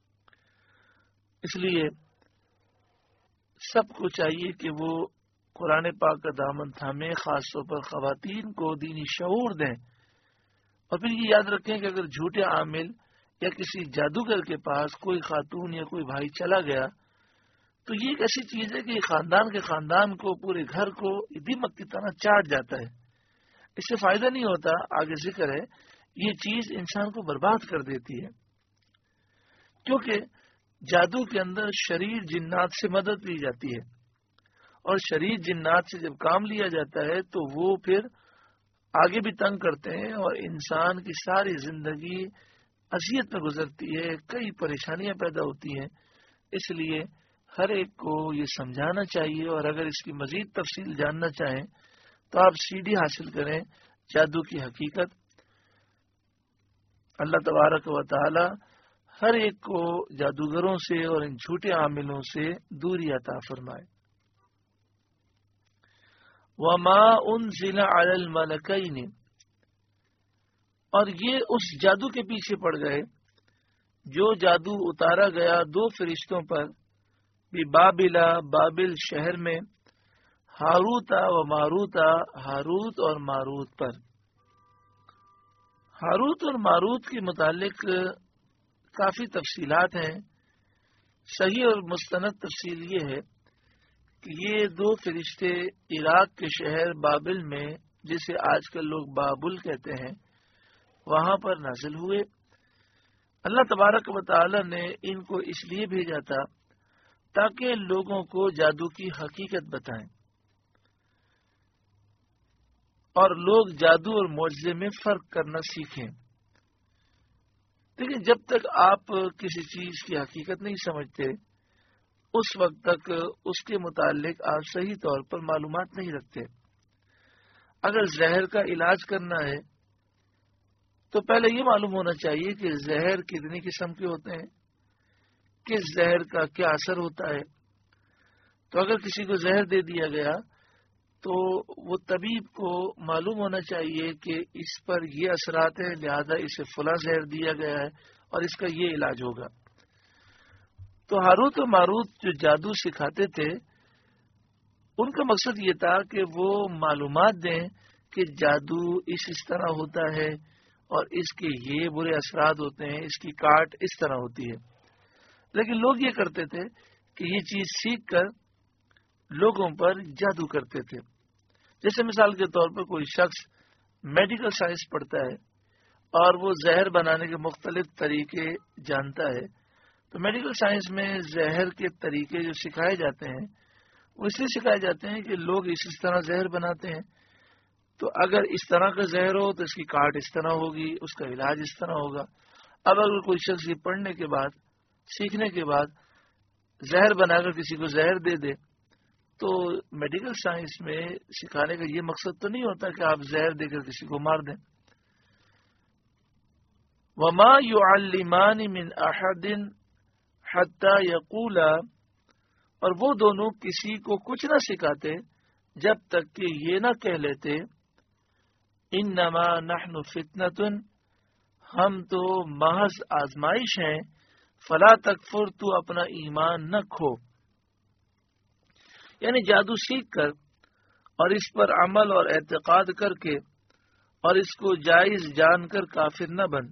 Speaker 1: اس لیے سب کو چاہیے کہ وہ قرآن پاک کا دامن تھامے, خاص طور پر خواتین کو دینی شعور دیں. اور پھر یہ یاد رکھیں کہ اگر جھوٹے عامل یا کسی جادوگر کے پاس کوئی خاتون یا کوئی بھائی چلا گیا تو یہ ایک ایسی چیز ہے کہ خاندان کے خاندان کو, پورے گھر کو دیمک کی طرح چاٹ جاتا ہے. اس سے فائدہ نہیں ہوتا, آگے ذکر ہے, یہ چیز انسان کو برباد کر دیتی ہے. کیونکہ جادو کے اندر شریر جنات سے مدد لی جاتی ہے, اور شریر جنات سے جب کام لیا جاتا ہے تو وہ پھر آگے بھی تنگ کرتے ہیں اور انسان کی ساری زندگی اذیت میں گزرتی ہے، کئی پریشانیاں پیدا ہوتی ہیں. اس لیے ہر ایک کو یہ سمجھانا چاہیے، اور اگر اس کی مزید تفصیل جاننا چاہیں تو آپ سی ڈی حاصل کریں جادو کی حقیقت. اللہ تبارک و تعالی ہر ایک کو جادوگروں سے اور ان جھوٹے عاملوں سے دوری عطا فرمائے. وما انزل علی الملکین، اور یہ اس جادو کے پیچھے پڑ گئے جو جادو اتارا گیا دو فرشتوں پر، بابلا بابل شہر میں، ہاروتا و ماروتا ہاروت اور ماروت پر. ہاروت اور ماروت کے متعلق کافی تفصیلات ہیں. صحیح اور مستند تفصیل یہ ہے کہ یہ دو فرشتے عراق کے شہر بابل میں، جسے آج کل لوگ بابل کہتے ہیں، وہاں پر نازل ہوئے. اللہ تبارک و تعالی نے ان کو اس لیے بھیجا تھا تاکہ لوگوں کو جادو کی حقیقت بتائیں اور لوگ جادو اور معجزے میں فرق کرنا سیکھیں. لیکن جب تک آپ کسی چیز کی حقیقت نہیں سمجھتے اس وقت تک اس کے متعلق آپ صحیح طور پر معلومات نہیں رکھتے. اگر زہر کا علاج کرنا ہے تو پہلے یہ معلوم ہونا چاہیے کہ زہر کتنی قسم کے ہوتے ہیں، کس زہر کا کیا اثر ہوتا ہے. تو اگر کسی کو زہر دے دیا گیا تو وہ طبیب کو معلوم ہونا چاہیے کہ اس پر یہ اثرات ہیں، لہذا اسے فلاں زہر دیا گیا ہے اور اس کا یہ علاج ہوگا. تو ہاروت و ماروت جو جادو سکھاتے تھے ان کا مقصد یہ تھا کہ وہ معلومات دیں کہ جادو اس اس طرح ہوتا ہے اور اس کے یہ برے اثرات ہوتے ہیں، اس کی کاٹ اس طرح ہوتی ہے. لیکن لوگ یہ کرتے تھے کہ یہ چیز سیکھ کر لوگوں پر جادو کرتے تھے. جیسے مثال کے طور پر کوئی شخص میڈیکل سائنس پڑھتا ہے اور وہ زہر بنانے کے مختلف طریقے جانتا ہے، تو میڈیکل سائنس میں زہر کے طریقے جو سکھائے جاتے ہیں وہ اس لیے سکھائے جاتے ہیں کہ لوگ اس اس طرح زہر بناتے ہیں، تو اگر اس طرح کا زہر ہو تو اس کی کاٹ اس طرح ہوگی، اس کا علاج اس طرح ہوگا. اب اگر کوئی شخص یہ پڑھنے کے بعد، سیکھنے کے بعد زہر بنا کر کسی کو زہر دے دے تو میڈیکل سائنس میں سکھانے کا یہ مقصد تو نہیں ہوتا کہ آپ زہر دے کر کسی کو مار دیں. وما يعلمان من احد حتى يقولا، اور وہ دونوں کسی کو کچھ نہ سکھاتے جب تک کہ یہ نہ کہہ لیتے انما نحن فتنة، ہم تو محض آزمائش ہیں، فلا تکفر، تو اپنا ایمان نہ کھو. یعنی جادو سیکھ کر اور اس پر عمل اور اعتقاد کر کے اور اس کو جائز جان کر کافر نہ بن.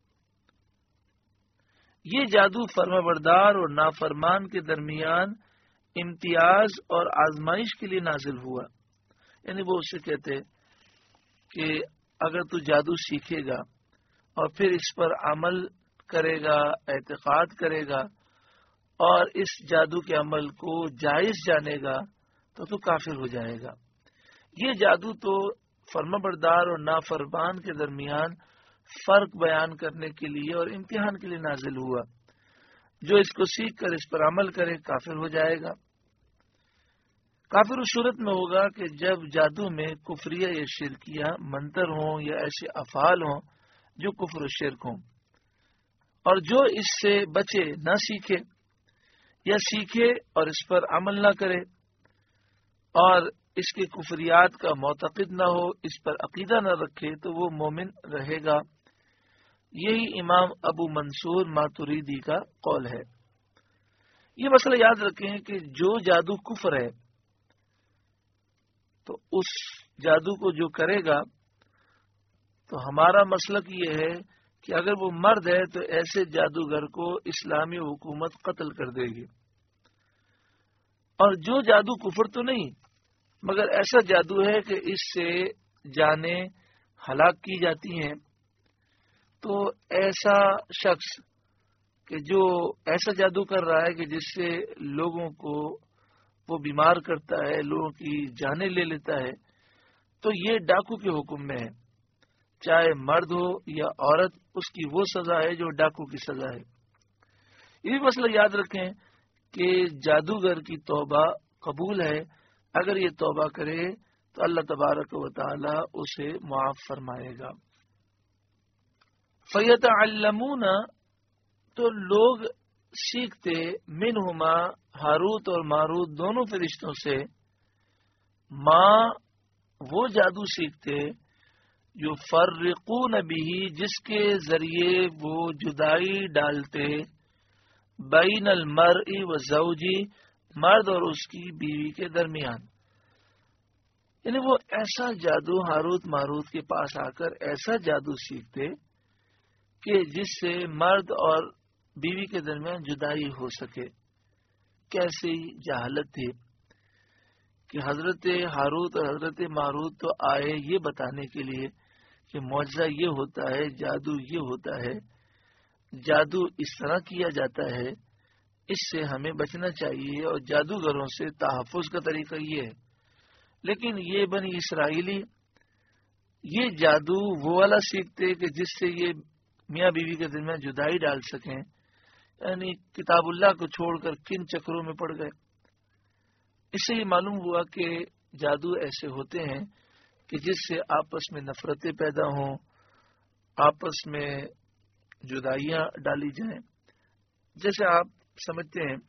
Speaker 1: یہ جادو فرما بردار اور نافرمان کے درمیان امتیاز اور آزمائش کے لیے نازل ہوا. یعنی وہ اسے کہتے کہ اگر تو جادو سیکھے گا اور پھر اس پر عمل کرے گا، اعتقاد کرے گا اور اس جادو کے عمل کو جائز جانے گا تو تو کافر ہو جائے گا. یہ جادو تو فرما بردار اور نافرمان کے درمیان فرق بیان کرنے کے لیے اور امتحان کے لیے نازل ہوا. جو اس کو سیکھ کر اس پر عمل کرے کافر ہو جائے گا. کافر اس صورت میں ہوگا کہ جب جادو میں کفریہ یا شرکیہ منتر ہوں یا ایسے افعال ہوں جو کفر و شرک ہوں، اور جو اس سے بچے نہ سیکھے یا سیکھے اور اس پر عمل نہ کرے اور اس کے کفریات کا معتقد نہ ہو، اس پر عقیدہ نہ رکھے، تو وہ مومن رہے گا. یہی امام ابو منصور ماتریدی کا قول ہے. یہ مسئلہ یاد رکھیں کہ جو جادو کفر ہے تو اس جادو کو جو کرے گا، تو ہمارا مسلک یہ ہے کہ اگر وہ مرد ہے تو ایسے جادوگر کو اسلامی حکومت قتل کر دے گی. اور جو جادو کفر تو نہیں مگر ایسا جادو ہے کہ اس سے جانیں ہلاک کی جاتی ہیں، تو ایسا شخص کہ جو ایسا جادو کر رہا ہے کہ جس سے لوگوں کو وہ بیمار کرتا ہے، لوگوں کی جانیں لے لیتا ہے، تو یہ ڈاکو کے حکم میں ہے، چاہے مرد ہو یا عورت، اس کی وہ سزا ہے جو ڈاکو کی سزا ہے۔ یہ بھی مسئلہ یاد رکھیں کہ جادوگر کی توبہ قبول ہے، اگر یہ توبہ کرے تو اللہ تبارک و تعالی اسے معاف فرمائے گا۔ فَيَتَعَلَّمُونَ، تو لوگ سیکھتے، منہما، ہاروت اور ماروت دونوں فرشتوں سے، ماں، وہ جادو سیکھتے، جو فرقون بھی، جس کے ذریعے وہ جدائی ڈالتے، بین المرء و زوجی، مرد اور اس کی بیوی کے درمیان۔ یعنی وہ ایسا جادو ہاروت ماروت کے پاس آ کر ایسا جادو سیکھتے کہ جس سے مرد اور بیوی کے درمیان جدائی ہو سکے۔ کیسی جہالت تھی کہ حضرت ہاروت اور حضرت ماروت تو آئے یہ بتانے کے لیے کہ معجزہ یہ ہوتا ہے، جادو یہ ہوتا ہے، جادو اس طرح کیا جاتا ہے، اس سے ہمیں بچنا چاہیے، اور جادوگروں سے تحفظ کا طریقہ یہ ہے۔ لیکن یہ بنی اسرائیلی یہ جادو وہ والا سیکھتے کہ جس سے یہ میاں بیوی کے درمیان جدائی ڈال سکیں، یعنی کتاب اللہ کو چھوڑ کر کن چکروں میں پڑ گئے۔ اس سے یہ معلوم ہوا کہ جادو ایسے ہوتے ہیں کہ جس سے آپس میں نفرتیں پیدا ہوں، آپس میں جدائیاں ڈالی جائیں۔ جیسے آپ سمجھتے ہیں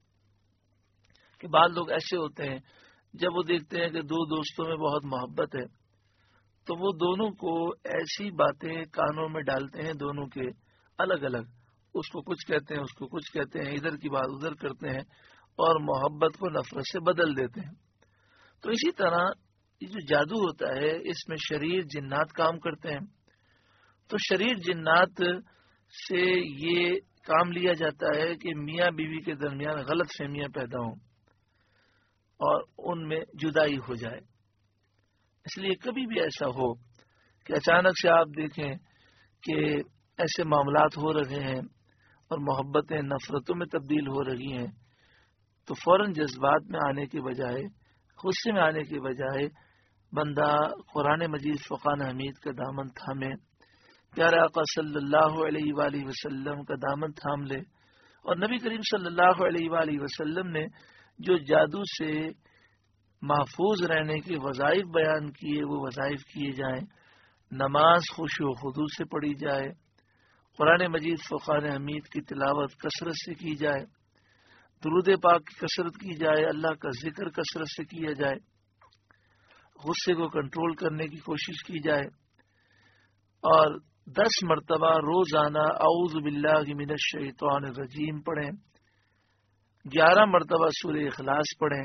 Speaker 1: کہ بعض لوگ ایسے ہوتے ہیں جب وہ دیکھتے ہیں کہ دو دوستوں میں بہت محبت ہے تو وہ دونوں کو ایسی باتیں کانوں میں ڈالتے ہیں، دونوں کے الگ الگ، اس کو کچھ کہتے ہیں، اس کو کچھ کہتے ہیں، ادھر کی بات ادھر کرتے ہیں اور محبت کو نفرت سے بدل دیتے ہیں۔ تو اسی طرح یہ جو جادو ہوتا ہے اس میں شریر جنات کام کرتے ہیں، تو شریر جنات سے یہ کام لیا جاتا ہے کہ میاں بیوی کے درمیان غلط فہمیاں پیدا ہوں اور ان میں جدائی ہو جائے۔ اس لیے کبھی بھی ایسا ہو کہ اچانک سے آپ دیکھیں کہ ایسے معاملات ہو رہے ہیں اور محبتیں نفرتوں میں تبدیل ہو رہی ہیں، تو فوراً جذبات میں آنے کے بجائے، غصے میں آنے کے بجائے بندہ قرآن مجید فقان حمید کا دامن تھامے، پیارے آقا صلی اللہ علیہ وآلہ وسلم کا دامن تھام لے، اور نبی کریم صلی اللہ علیہ وآلہ وسلم نے جو جادو سے محفوظ رہنے کے وظائف بیان کیے وہ وظائف کیے جائیں، نماز خشوع و خضوع سے پڑھی جائے، قرآن مجید فقان حمید کی تلاوت کثرت سے کی جائے، درود پاک کی کثرت کی جائے، اللہ کا ذکر کثرت سے کیا جائے، غصے کو کنٹرول کرنے کی کوشش کی جائے، اور دس مرتبہ روزانہ اعوذ باللہ من الشیطان الرجیم پڑھیں، گیارہ مرتبہ سورہ اخلاص پڑھیں،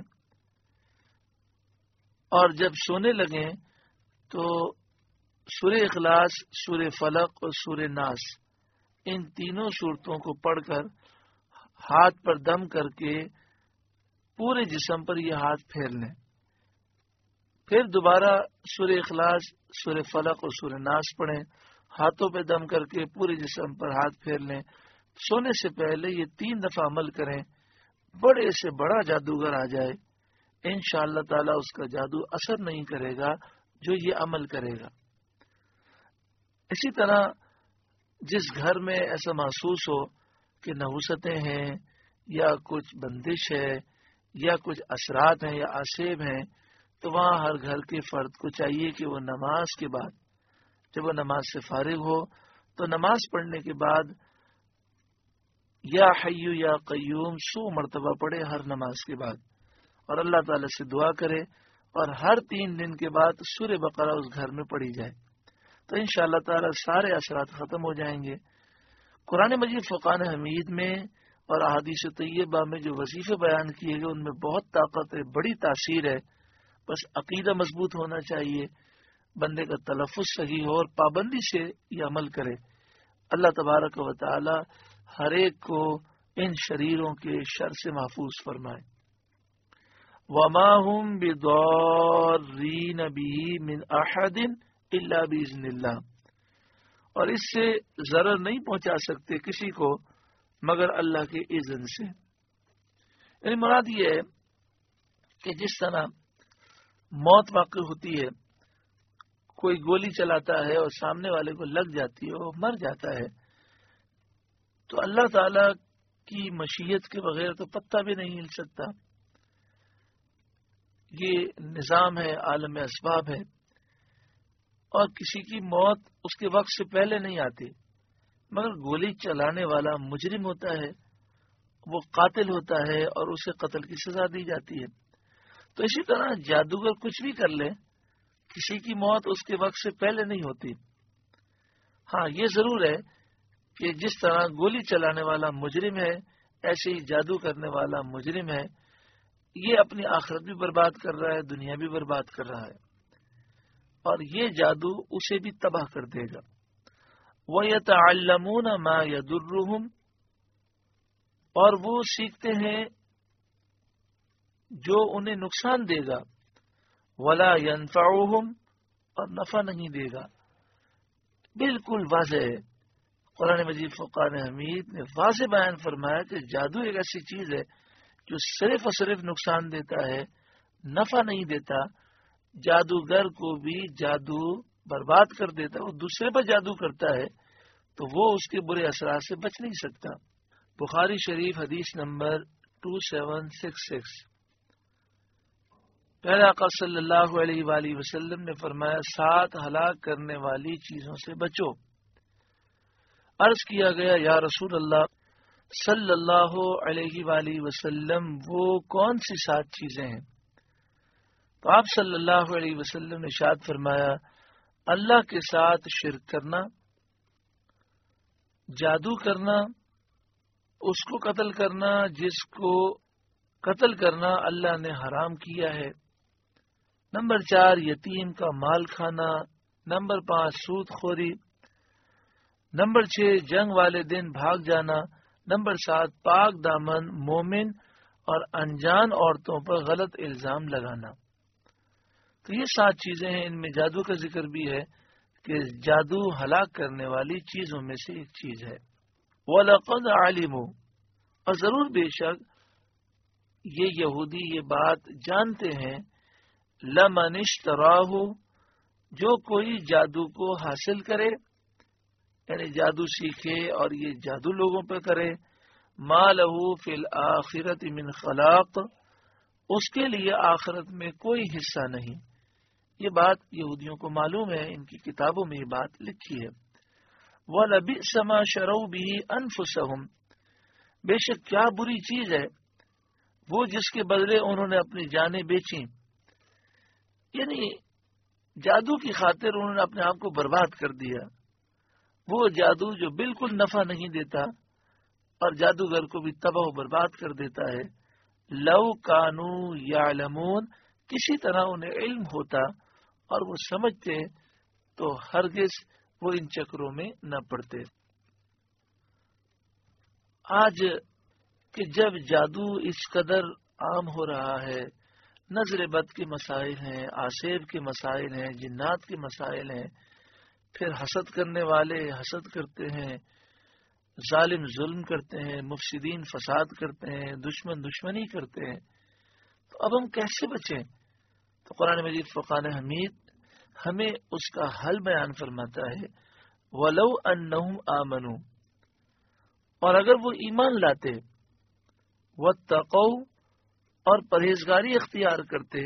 Speaker 1: اور جب سونے لگیں تو سورہ اخلاص، سورہ فلق اور سورہ ناس، ان تینوں صورتوں کو پڑھ کر ہاتھ پر دم کر کے پورے جسم پر یہ ہاتھ پھیر لیں، پھر دوبارہ سورہ اخلاص، سورہ فلق اور سورہ ناس پڑھیں، ہاتھوں پہ دم کر کے پورے جسم پر ہاتھ پھیر لیں۔ سونے سے پہلے یہ تین دفعہ عمل کریں، بڑے سے بڑا جادوگر آ جائے انشاءاللہ تعالی اس کا جادو اثر نہیں کرے گا جو یہ عمل کرے گا۔ اسی طرح جس گھر میں ایسا محسوس ہو کہ نحوستیں ہیں یا کچھ بندش ہے یا کچھ اثرات ہیں یا آسیب ہیں، تو وہاں ہر گھر کے فرد کو چاہیے کہ وہ نماز کے بعد، جب وہ نماز سے فارغ ہو تو نماز پڑھنے کے بعد یا حیو یا قیوم سو مرتبہ پڑھے ہر نماز کے بعد، اور اللہ تعالی سے دعا کرے، اور ہر تین دن کے بعد سورہ بقرہ اس گھر میں پڑھی جائے، تو انشاءاللہ تعالی سارے اثرات ختم ہو جائیں گے۔ قرآن مجید فقان حمید میں اور احادیث طیبہ میں جو وظیفے بیان کیے گئے ان میں بہت طاقت ہے، بڑی تاثیر ہے، بس عقیدہ مضبوط ہونا چاہیے، بندے کا تلفظ صحیح ہو اور پابندی سے یہ عمل کرے۔ اللہ تبارک و تعالی ہر ایک کو ان شریروں کے شر سے محفوظ فرمائے۔ وَمَا هُمْ بِضَارِّينَ بِهِ مِنْ أَحَدٍ إِلَّا بِإِذْنِ اللَّهِ، اور اس سے ضرر نہیں پہنچا سکتے کسی کو مگر اللہ کے اذن سے۔ یعنی مراد یہ ہے کہ جس طرح موت واقع ہوتی ہے کوئی گولی چلاتا ہے اور سامنے والے کو لگ جاتی ہے، وہ مر جاتا ہے، تو اللہ تعالی کی مشیت کے بغیر تو پتہ بھی نہیں ہل سکتا. یہ نظام ہے، عالم اسباب ہے، اور کسی کی موت اس کے وقت سے پہلے نہیں آتی، مگر گولی چلانے والا مجرم ہوتا ہے، وہ قاتل ہوتا ہے اور اسے قتل کی سزا دی جاتی ہے. تو اسی طرح جادوگر کچھ بھی کر لے، کسی کی موت اس کے وقت سے پہلے نہیں ہوتی. ہاں یہ ضرور ہے کہ جس طرح گولی چلانے والا مجرم ہے، ایسے ہی جادو کرنے والا مجرم ہے. یہ اپنی آخرت بھی برباد کر رہا ہے، دنیا بھی برباد کر رہا ہے، اور یہ جادو اسے بھی تباہ کر دے گا. وَيَتَعَلَّمُونَ مَا يَضُرُّهُمْ، اور وہ سیکھتے ہیں جو انہیں نقصان دے گا. وَلَا يَنفَعُهُمْ، اور نفع نہیں دے گا. بالکل واضح ہے، قرآن مجید فرقان حمید نے واضح بیان فرمایا کہ جادو ایک ایسی چیز ہے جو صرف اور صرف نقصان دیتا ہے، نفع نہیں دیتا. جادوگر کو بھی جادو برباد کر دیتا ہے، وہ دوسرے پر جادو کرتا ہے تو وہ اس کے برے اثرات سے بچ نہیں سکتا. بخاری شریف حدیث نمبر دو سات چھے سکس. پہلے آقا صلی اللہ علیہ وآلہ وسلم نے فرمایا سات ہلاک کرنے والی چیزوں سے بچو. عرض کیا گیا یا رسول اللہ صلی اللہ علیہ وآلہ وسلم وہ کون سی سات چیزیں ہیں؟ تو آپ صلی اللہ علیہ وسلم نے ارشاد فرمایا اللہ کے ساتھ شرک کرنا، جادو کرنا، اس کو قتل کرنا جس کو قتل کرنا اللہ نے حرام کیا ہے، نمبر چار یتیم کا مال کھانا، نمبر پانچ سود خوری، نمبر چھ جنگ والے دن بھاگ جانا، نمبر سات پاک دامن مومن اور انجان عورتوں پر غلط الزام لگانا. تو یہ سات چیزیں ہیں، ان میں جادو کا ذکر بھی ہے کہ جادو ہلاک کرنے والی چیزوں میں سے ایک چیز ہے. وَلَقَدْ عَلِمُوا، اور ضرور بے شک یہ یہودی یہ بات جانتے ہیں، لَمَنِ اشْتَرَاهُ، جو کوئی جادو کو حاصل کرے، یعنی جادو سیکھے اور یہ جادو لوگوں پہ کرے، مَا لَهُ فِي الْآخِرَةِ مِنْ خَلَاقٍ، اس کے لیے آخرت میں کوئی حصہ نہیں. یہ بات یہودیوں کو معلوم ہے، ان کی کتابوں میں یہ بات لکھی ہے. وَلَبِئْسَ مَا شَرَوْا بِهِ أَنفُسَهُمْ، بے شک کیا بری چیز ہے وہ جس کے بدلے انہوں نے اپنی جانیں بیچیں. یعنی جادو کی خاطر انہوں نے اپنے آپ کو برباد کر دیا. وہ جادو جو بالکل نفع نہیں دیتا اور جادوگر کو بھی تباہ و برباد کر دیتا ہے. لو کانو یعلمون، کسی طرح انہیں علم ہوتا اور وہ سمجھتے تو ہرگز وہ ان چکروں میں نہ پڑتے. آج کہ جب جادو اس قدر عام ہو رہا ہے، نظر بد کے مسائل ہیں، آسیب کے مسائل ہیں، جنات کے مسائل ہیں، پھر حسد کرنے والے حسد کرتے ہیں، ظالم ظلم کرتے ہیں، مفسدین فساد کرتے ہیں، دشمن دشمنی کرتے ہیں، تو اب ہم کیسے بچیں؟ تو قرآن مجید فرقان حمید ہمیں اس کا حل بیان فرماتا ہے. وَلَوْ أَنَّهُمْ آمَنُوا، اور اگر وہ ایمان لاتے، وَاتَّقَوْا، اور پرہیزگاری اختیار کرتے،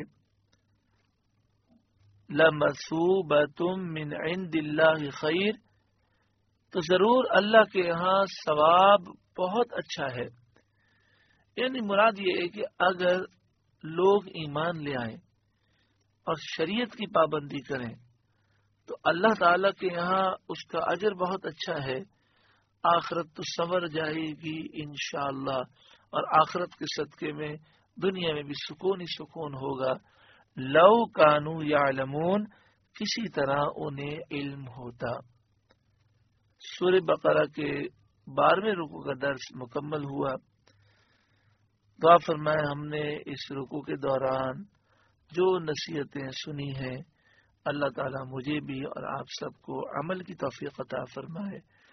Speaker 1: لَمَثُوبَةٌ مِّنْ عِنْدِ اللَّهِ خَيْرٌ، تو ضرور اللہ کے یہاں ثواب بہت اچھا ہے. یعنی مراد یہ ہے کہ اگر لوگ ایمان لے آئیں اور شریعت کی پابندی کریں تو اللہ تعالی کے یہاں اس کا اجر بہت اچھا ہے. آخرت تو سنور جائے گی انشاءاللہ، اور آخرت کے صدقے میں دنیا میں بھی سکون ہی سکون ہوگا. لو کانو یعلمون، کسی طرح انہیں علم ہوتا. سورہ بقرہ کے بارہویں رکوع کا درس مکمل ہوا. دعا فرمائے ہم نے اس رکوع کے دوران جو نصیحتیں سنی ہیں، اللہ تعالیٰ مجھے بھی اور آپ سب کو عمل کی توفیق عطا فرمائے.